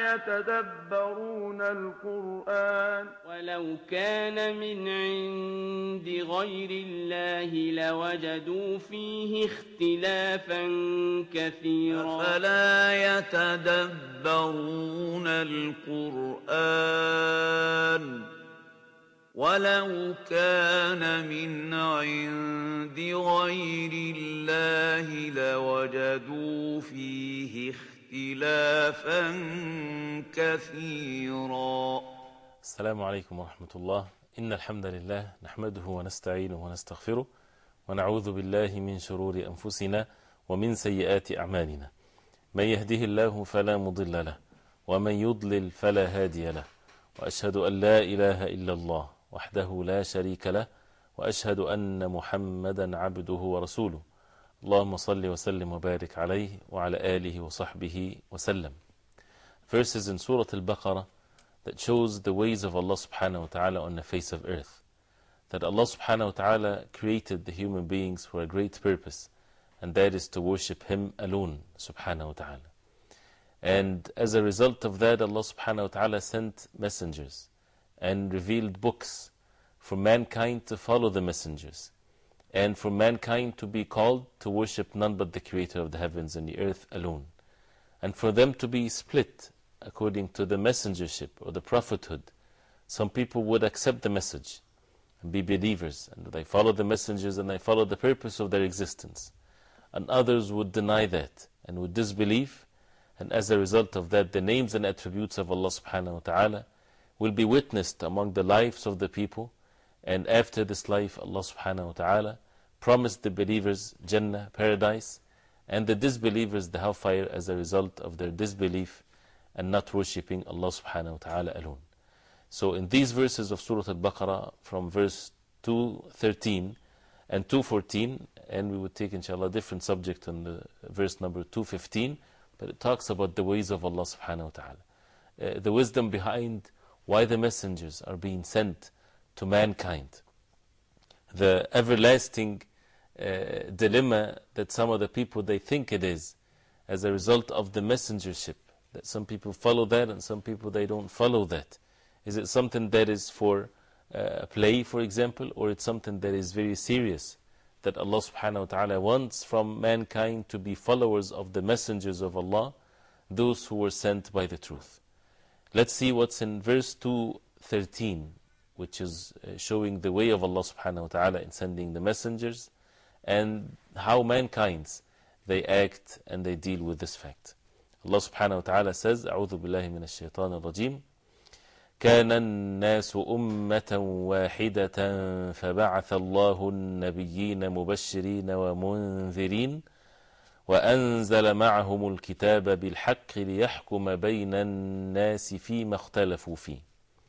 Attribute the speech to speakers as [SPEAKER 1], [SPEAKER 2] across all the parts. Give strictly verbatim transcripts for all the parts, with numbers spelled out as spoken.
[SPEAKER 1] يتدبرون القرآن
[SPEAKER 2] ولو كان من عند غير الله لوجدوا فيه اختلافا كثيرا
[SPEAKER 3] أفلا يتدبرون القرآن ولو كان من عند غير الله لوجدوا فيه اختلافا كثيرا.
[SPEAKER 4] السلام عليكم ورحمة الله. إن الحمد لله نحمده ونستعينه ونستغفره ونعوذ بالله من شرور أنفسنا ومن سيئات أعمالنا. من يهده الله فلا مضل له ومن يضلل فلا هادي له، وأشهد أن لا إله إلا الله وحده لا شريك له، وأشهد أن محمدا عبده ورسوله. اللهم صل وسلم وبارك عليه وعلى آله وصحبه وسلم. Verses in Surah Al-Baqarah that shows the ways of Allah subhanahu wa ta'ala on the face of earth. That Allah subhanahu wa ta'ala created the human beings for a great purpose, and that is to worship Him alone subhanahu wa ta'ala. And as a result of that, Allah subhanahu wa ta'ala sent messengers and revealed books for mankind to follow the messengers, and for mankind to be called to worship none but the Creator of the heavens and the earth alone, and for them to be split according to the messengership or the prophethood. Some people would accept the message and be believers, and they follow the messengers and they follow the purpose of their existence, and others would deny that and would disbelieve, and as a result of that, the names and attributes of Allah subhanahu wa ta'ala will be witnessed among the lives of the people. And after this life, Allah subhanahu wa ta'ala promised the believers Jannah, paradise, and the disbelievers the hellfire as a result of their disbelief and not worshipping Allah subhanahu wa ta'ala alone. So in these verses of Surah Al-Baqarah, from verse two thirteen and two fourteen, and we would take inshallah a different subject on the verse number two fifteen, but it talks about the ways of Allah subhanahu wa ta'ala. Uh, the wisdom behind why the messengers are being sent to mankind. The everlasting uh, dilemma that some of the people, they think it is as a result of the messengership. That some people follow that and some people they don't follow that. Is it something that is for uh, play, for example, or it's something that is very serious? That Allah subhanahu wa ta'ala wants from mankind to be followers of the messengers of Allah, those who were sent by the truth. Let's see what's in verse two thirteen, which is uh, showing the way of Allah subhanahu wa ta'ala in sending the messengers, and how mankind they act and they deal with this fact. Allah subhanahu wa ta'ala says, أعوذ بالله من الشيطان الرجيم كان الناس أمة واحدة فبعث الله النبيين مبشرين ومنذرين وأنزل معهم الكتاب بالحق ليحكم بين الناس فيما اختلفوا فيه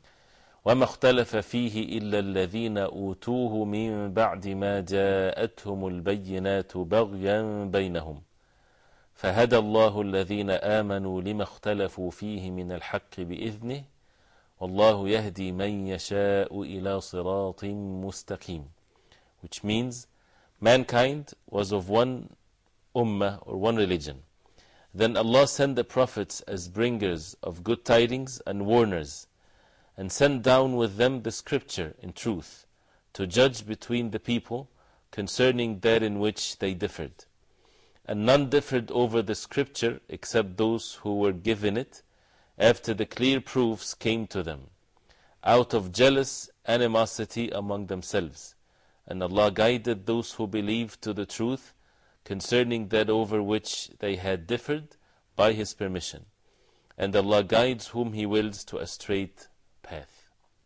[SPEAKER 4] وما اختلف فيه إلا الذين أوتوه من بعد ما جاءتهم البينات بغيا بينهم فهدى الله الذين آمنوا لما اختلفوا فيه من الحق بإذنه والله يهدي من يشاء إلى صراط مستقيم. Which means mankind was of one ummah or one religion. Then Allah sent the prophets as bringers of good tidings and warners, and sent down with them the scripture in truth to judge between the people concerning that in which they differed. And none differed over the scripture except those who were given it after the clear proofs came to them, out of jealous animosity among themselves. And Allah guided those who believed to the truth concerning that over which they had differed by His permission. And Allah guides whom He wills to a straight path.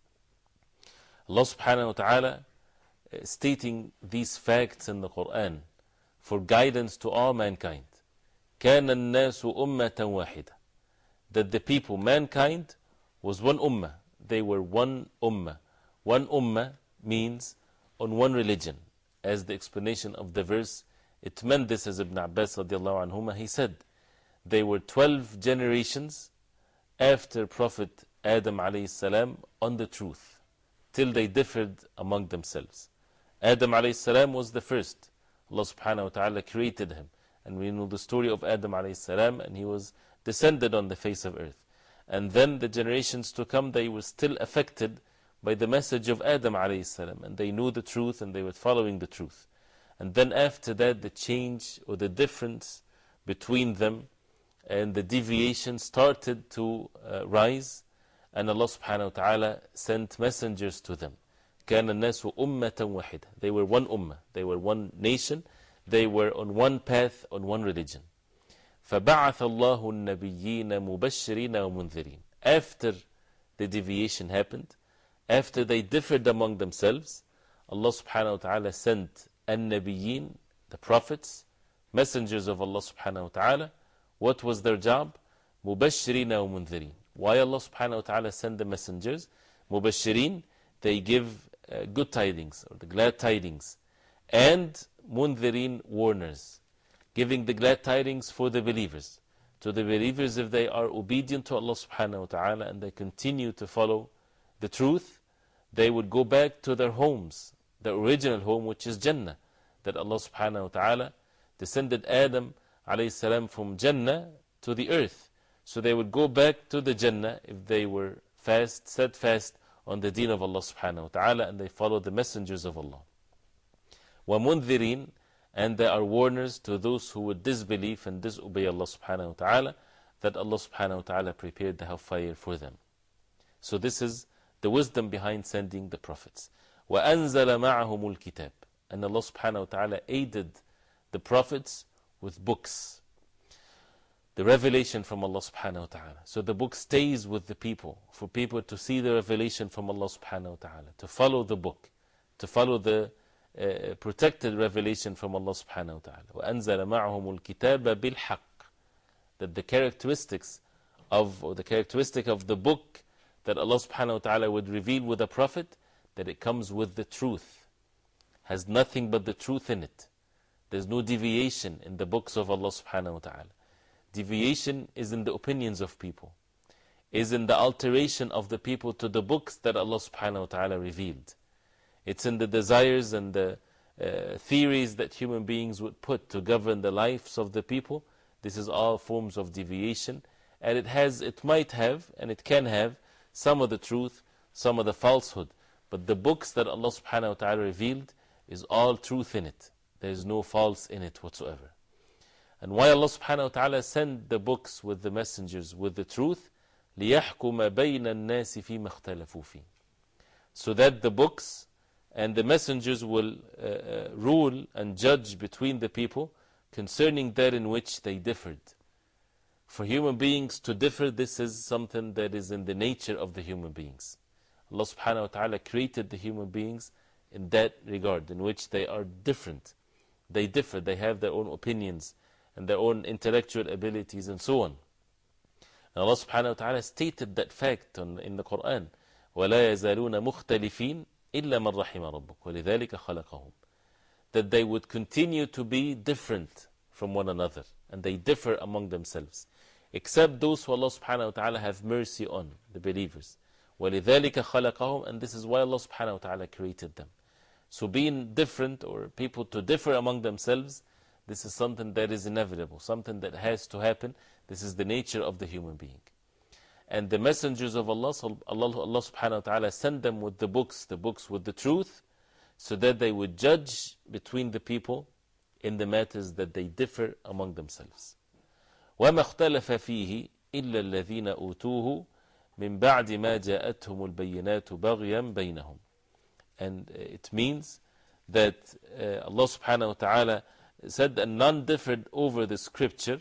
[SPEAKER 4] Allah subhanahu wa ta'ala stating these facts in the Quran for guidance to all mankind. كَانَ النَّاسُ أُمَّةً وَاحِدًا, that the people, mankind, was one ummah. They were one ummah. One ummah means on one religion. As the explanation of the verse, it meant this, as Ibn Abbas radiallahu anhuma, he said, they were twelve generations after Prophet Adam alayhi salam on the truth, till they differed among themselves. Adam alayhi salam was the first. Allah subhanahu wa ta'ala created him. And we know the story of Adam alayhi salam, and he was descended on the face of earth. And then the generations to come, they were still affected by the message of Adam alayhi salam, and they knew the truth and they were following the truth. And then after that, the change or the difference between them and the deviation started to uh, rise, and Allah subhanahu wa ta'ala sent messengers to them. كَانَ النَّاسُ أُمَّةً وَحِدًا. They were one ummah, they were one nation, they were on one path, on one religion. فَبَعَثَ اللَّهُ النَّبِيِّينَ مُبَشِّرِينَ وَمُنذِرِينَ. After the deviation happened, after they differed among themselves, Allah subhanahu wa ta'ala sent an-nabiyyin, the prophets, messengers of Allah subhanahu wa ta'ala. What was their job? مُبَشِّرِينَ وَمُنذِرِينَ. Why Allah subhanahu wa ta'ala sent the messengers? Mubashirin, they give uh, good tidings, or the glad tidings. And Mundhirin, warners, giving the glad tidings for the believers. To the believers, if they are obedient to Allah subhanahu wa ta'ala and they continue to follow the truth, they would go back to their homes, the original home, which is Jannah, that Allah subhanahu wa ta'ala descended Adam alayhi salam from Jannah to the earth. So they would go back to the Jannah if they were fast, steadfast on the deen of Allah subhanahu wa ta'ala, and they followed the messengers of Allah. وَمُنذِرِينَ, and they are warners to those who would disbelieve and disobey Allah subhanahu wa ta'ala, that Allah subhanahu wa ta'ala prepared the hellfire for them. So this is the wisdom behind sending the prophets. وَأَنزَلَ مَعَهُمُ الْكِتَابِ, and Allah subhanahu wa ta'ala aided the prophets with books, the revelation from Allah subhanahu wa ta'ala. So the book stays with the people, for people to see the revelation from Allah subhanahu wa ta'ala, to follow the book, to follow the uh, protected revelation from Allah subhanahu wa ta'ala. وَأَنزَلَ مَعَهُمُ الْكِتَابَ بِالْحَقِّ, that the characteristics of, or the characteristic of the book that Allah subhanahu wa ta'ala would reveal with a prophet, that it comes with the truth, has nothing but the truth in it. There's no deviation in the books of Allah subhanahu wa ta'ala. Deviation is in the opinions of people, is in the alteration of the people to the books that Allah subhanahu wa ta'ala revealed. It's in the desires and the uh, theories that human beings would put to govern the lives of the people. This is all forms of deviation, and it has, it might have, and it can have some of the truth, some of the falsehood. But the books that Allah subhanahu wa ta'ala revealed is all truth in it. There is no false in it whatsoever. And why Allah subhanahu wa ta'ala sent the books with the messengers with the truth? لِيَحْكُمَ بَيْنَ النَّاسِ فِي مَا اخْتَلَفُوا فِيهِ, so that the books and the messengers will uh, uh, rule and judge between the people concerning that in which they differed. For human beings to differ, this is something that is in the nature of the human beings. Allah subhanahu wa ta'ala created the human beings in that regard, in which they are different. They differ, they have their own opinions and their own intellectual abilities and so on. And Allah subhanahu wa ta'ala stated that fact on, in the Quran. وَلَا يَزَالُونَ مُخْتَلِفِينَ إِلَّا مَنْ رَحِمَ رَبُّكَ وَلِذَلِكَ خَلَقَهُمْ, that they would continue to be different from one another, and they differ among themselves, except those who Allah subhanahu wa ta'ala have mercy on, the believers. وَلِذَلِكَ خَلَقَهُمْ, and this is why Allah subhanahu wa ta'ala created them. So being different, or people to differ among themselves, this is something that is inevitable, something that has to happen. This is the nature of the human being. And the messengers of Allah, Allah, Allah subhanahu wa ta'ala sent them with the books, the books with the truth, so that they would judge between the people in the matters that they differ among themselves. وَمَا اخْتَلَفَ فِيهِ إِلَّا الَّذِينَ أُوتُوهُ مِنْ بَعْدِ مَا جَاءَتْهُمُ الْبَيِّنَاتُ بَغْيًا بَيْنَهُم. And it means that uh, Allah subhanahu wa ta'ala said that none differed over the scripture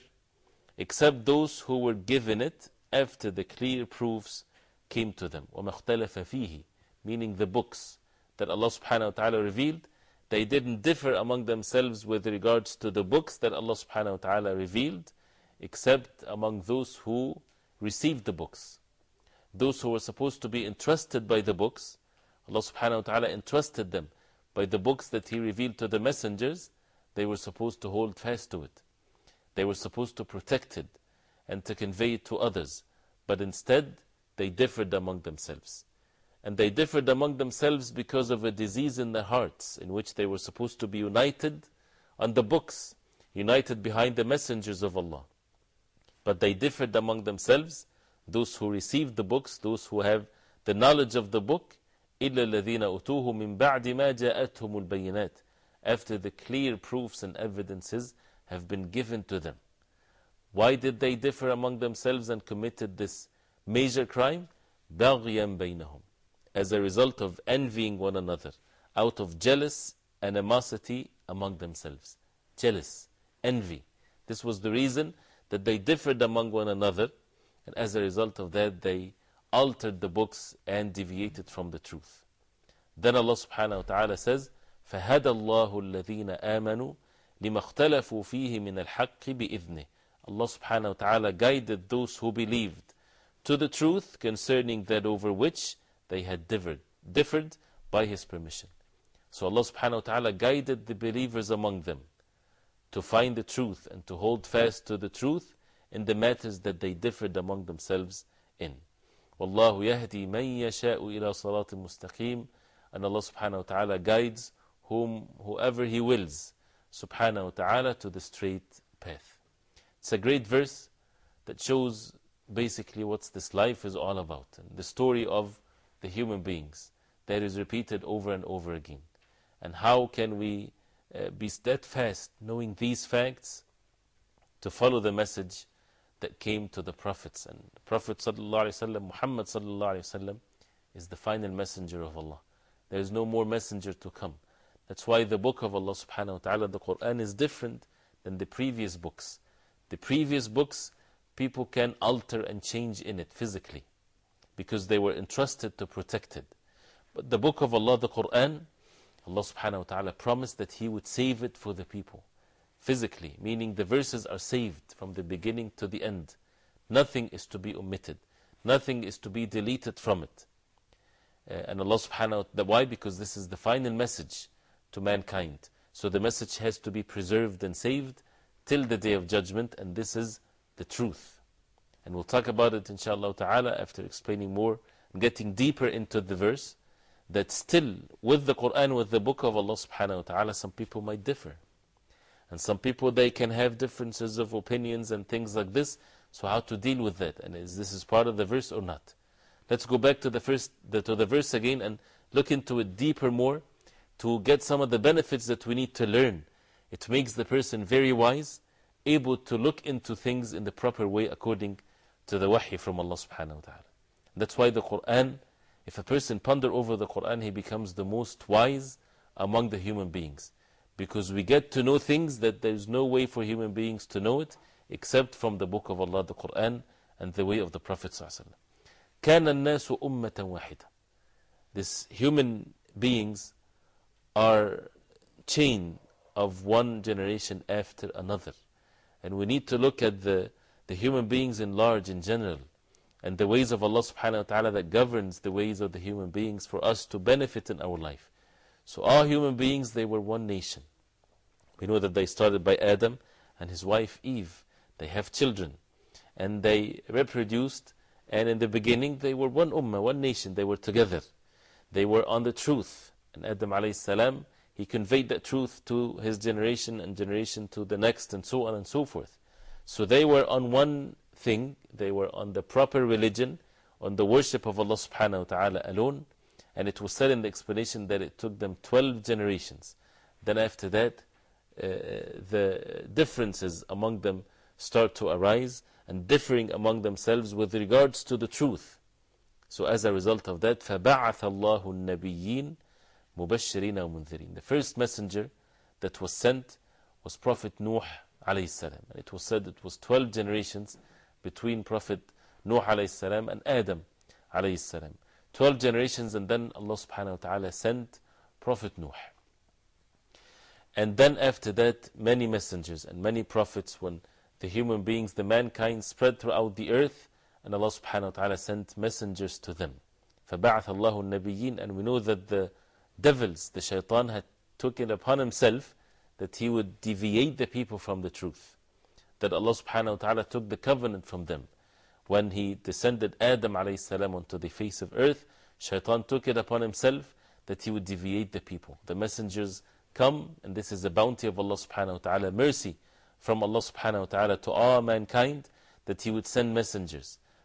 [SPEAKER 4] except those who were given it after the clear proofs came to them. وَمَا اخْتَلَفَ فِيهِ, meaning the books that Allah subhanahu wa ta'ala revealed, they didn't differ among themselves with regards to the books that Allah subhanahu wa ta'ala revealed, except among those who received the books. Those who were supposed to be entrusted by the books, Allah subhanahu wa ta'ala entrusted them by the books that He revealed to the messengers. They were supposed to hold fast to it. They were supposed to protect it and to convey it to others. But instead, they differed among themselves. And they differed among themselves because of a disease in their hearts, in which they were supposed to be united on the books, united behind the messengers of Allah. But they differed among themselves those who receive the books, those who have the knowledge of the book, إِلَّا الَّذِينَ أُتُوهُ مِن بَعْدِ مَا جَاءَتْهُمُ الْبَيِّنَاتِ, after the clear proofs and evidences have been given to them. Why did they differ among themselves and committed this major crime? بَغْيًا بَيْنَهُمْ, as a result of envying one another, out of jealous animosity among themselves. Jealous, envy. This was the reason that they differed among one another, and as a result of that they altered the books and deviated from the truth. Then Allah subhanahu wa ta'ala says, فَهَدَى اللَّهُ الَّذِينَ آمَنُوا لِمَا اخْتَلَفُوا فِيهِ مِنَ الْحَقِّ بِإِذْنِهِ. Allah subhanahu wa ta'ala guided those who believed to the truth concerning that over which they had differed, differed by His permission. So Allah subhanahu wa ta'ala guided the believers among them to find the truth and to hold fast to the truth in the matters that they differed among themselves in. وَاللَّهُ يَهْدِي مَنْ يَشَاءُ إِلَى صَرَاطٍ مُسْتَقِيمٍ. And Allah subhanahu wa ta'ala guides whom, whoever He wills, subhanahu wa ta'ala, to the straight path. It's a great verse that shows basically what this life is all about, and the story of the human beings that is repeated over and over again. And how can we uh, be steadfast knowing these facts to follow the message that came to the prophets. And the Prophet sallallahu alaihi wasallam, Muhammad sallallahu alaihi wasallam, is the final messenger of Allah. There is no more messenger to come. That's why the book of Allah subhanahu wa ta'ala, the Quran, is different than the previous books. The previous books, people can alter and change in it physically because they were entrusted to protect it. But the book of Allah, the Quran, Allah subhanahu wa ta'ala promised that He would save it for the people physically, meaning the verses are saved from the beginning to the end. Nothing is to be omitted. Nothing is to be deleted from it. Uh, and Allah subhanahu wa ta'ala, why? Because this is the final message to mankind. So the message has to be preserved and saved till the day of judgment, and this is the truth. And we'll talk about it inshallah ta'ala after explaining more and getting deeper into the verse, that still with the Quran, with the book of Allah subhanahu wa ta'ala, some people might differ. And some people, they can have differences of opinions and things like this. So how to deal with that? And is this is part of the verse or not? Let's go back to the, first, the, to the verse again and look into it deeper more to get some of the benefits that we need to learn. It makes the person very wise, able to look into things in the proper way according to the wahy from Allah subhanahu wa ta'ala. That's why the Quran, if a person ponder over the Quran, he becomes the most wise among the human beings. Because we get to know things that there's no way for human beings to know it except from the book of Allah, the Quran, and the way of the Prophet sallallahu alaihi wasallam. كَانَ النَّاسُ أُمَّةً وَاحِدًا. These human beings are chain of one generation after another. And we need to look at the, the human beings in large, in general, and the ways of Allah subhanahu wa ta'ala that governs the ways of the human beings for us to benefit in our life. So all human beings, they were one nation. We know that they started by Adam and his wife Eve. They have children and they reproduced, and in the beginning they were one ummah, one nation. They were together. They were on the truth. And Adam alayhi salam, he conveyed that truth to his generation and generation to the next, and so on and so forth. So they were on one thing. They were on the proper religion, on the worship of Allah subhanahu wa ta'ala alone. And it was said in the explanation that it took them twelve generations. Then after that, uh, the differences among them start to arise, and differing among themselves with regards to the truth. So as a result of that, فَبَعَثَ اللَّهُ النَّبِيِّينَ مُبَشِّرِينَ وَمُنذِرِينَ. The first messenger that was sent was Prophet Nuh alayhi salam. And it was said it was twelve generations between Prophet Nuh alayhi salam and Adam alayhi salam. twelve generations, and then Allah subhanahu wa ta'ala sent Prophet Nuh. And then after that, many messengers and many prophets, when the human beings, the mankind spread throughout the earth, and Allah subhanahu wa ta'ala sent messengers to them. فَبَعَثَ اللَّهُ النَّبِيِّينَ. And we know that the devils, the shaitan, had taken upon himself that he would deviate the people from the truth. That Allah subhanahu wa ta'ala took the covenant from them. When he descended Adam alayhi salam onto the face of earth, shaitan took it upon himself that he would deviate the people. The messengers come, and this is the bounty of Allah subhanahu wa ta'ala, mercy from Allah subhanahu wa ta'ala to all mankind, that He would send messengers.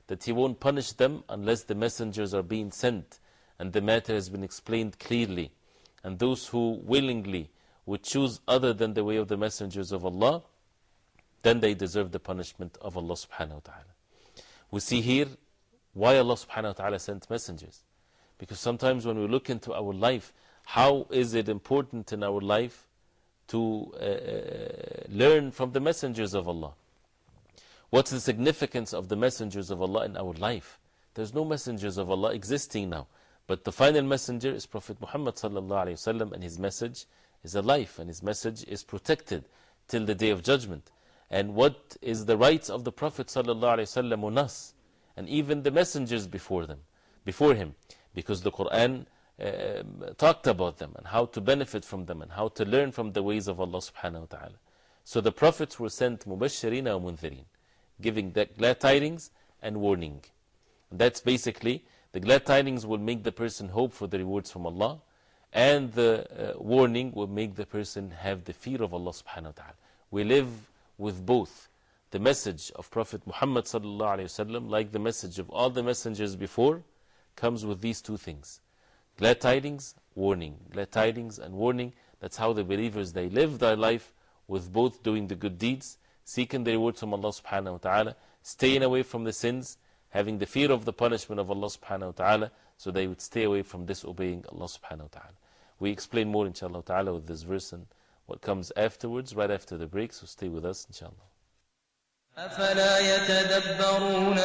[SPEAKER 4] that He won't punish them unless the messengers are being sent and the matter has been explained clearly. And those who willingly would choose other than the way of the messengers of Allah, then they deserve the punishment of Allah subhanahu wa ta'ala. We see here why Allah subhanahu wa ta'ala sent messengers. Because sometimes when we look into our life, how is it important in our life to uh, learn from the messengers of Allah? What's the significance of the messengers of Allah in our life? There's no messengers of Allah existing now. But the final messenger is Prophet Muhammad sallallahu alayhi wa sallam, and his message is alive, and his message is protected till the Day of Judgment. And what is the rights of the Prophet sallallahu alayhi wa sallam on us? And even the messengers before them, before him. Because the Quran uh, talked about them, and how to benefit from them, and how to learn from the ways of Allah subhanahu wa ta'ala. So the Prophets were sent mubashirina wa mundhirin, giving the glad tidings and warning. And that's basically, the glad tidings will make the person hope for the rewards from Allah, and the uh, warning will make the person have the fear of Allah subhanahu wa ta'ala. We live with both. The message of Prophet Muhammad sallallahu alayhi wa sallam, like the message of all the messengers before, comes with these two things. Glad tidings, warning. Glad tidings and warning. That's how the believers, they live their life with both doing the good deeds, seeking the rewards from Allah subhanahu wa ta'ala, staying away from the sins, having the fear of the punishment of Allah subhanahu wa ta'ala, so they would stay away from disobeying Allah subhanahu wa ta'ala. We explain more inshallah ta'ala with this verse and what comes afterwards, right after the break, so stay with us inshallah.
[SPEAKER 2] أفلا يتدبرون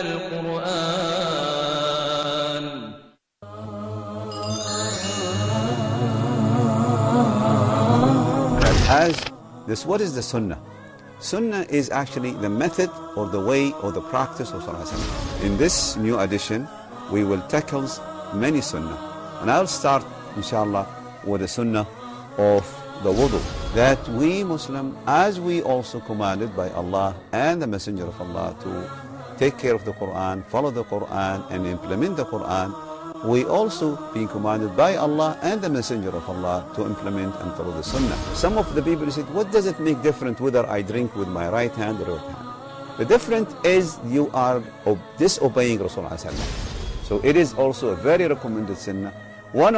[SPEAKER 2] القرآن
[SPEAKER 5] As this, what is the Sunnah? Sunnah is actually the method or the way or the practice of Sallallahu Alaihi Wasallam. In this new edition, we will tackle many Sunnah. And I'll start, inshallah, with the Sunnah of the wudu. That we Muslim, as we also commanded by Allah and the Messenger of Allah to take care of the Quran, follow the Quran and implement the Quran, we also being commanded by Allah and the Messenger of Allah to implement and follow the Sunnah. Some of the people said, what does it make different whether I drink with my right hand or left hand? The difference is you are disobeying Rasulullah. So it is also a very recommended Sunnah. One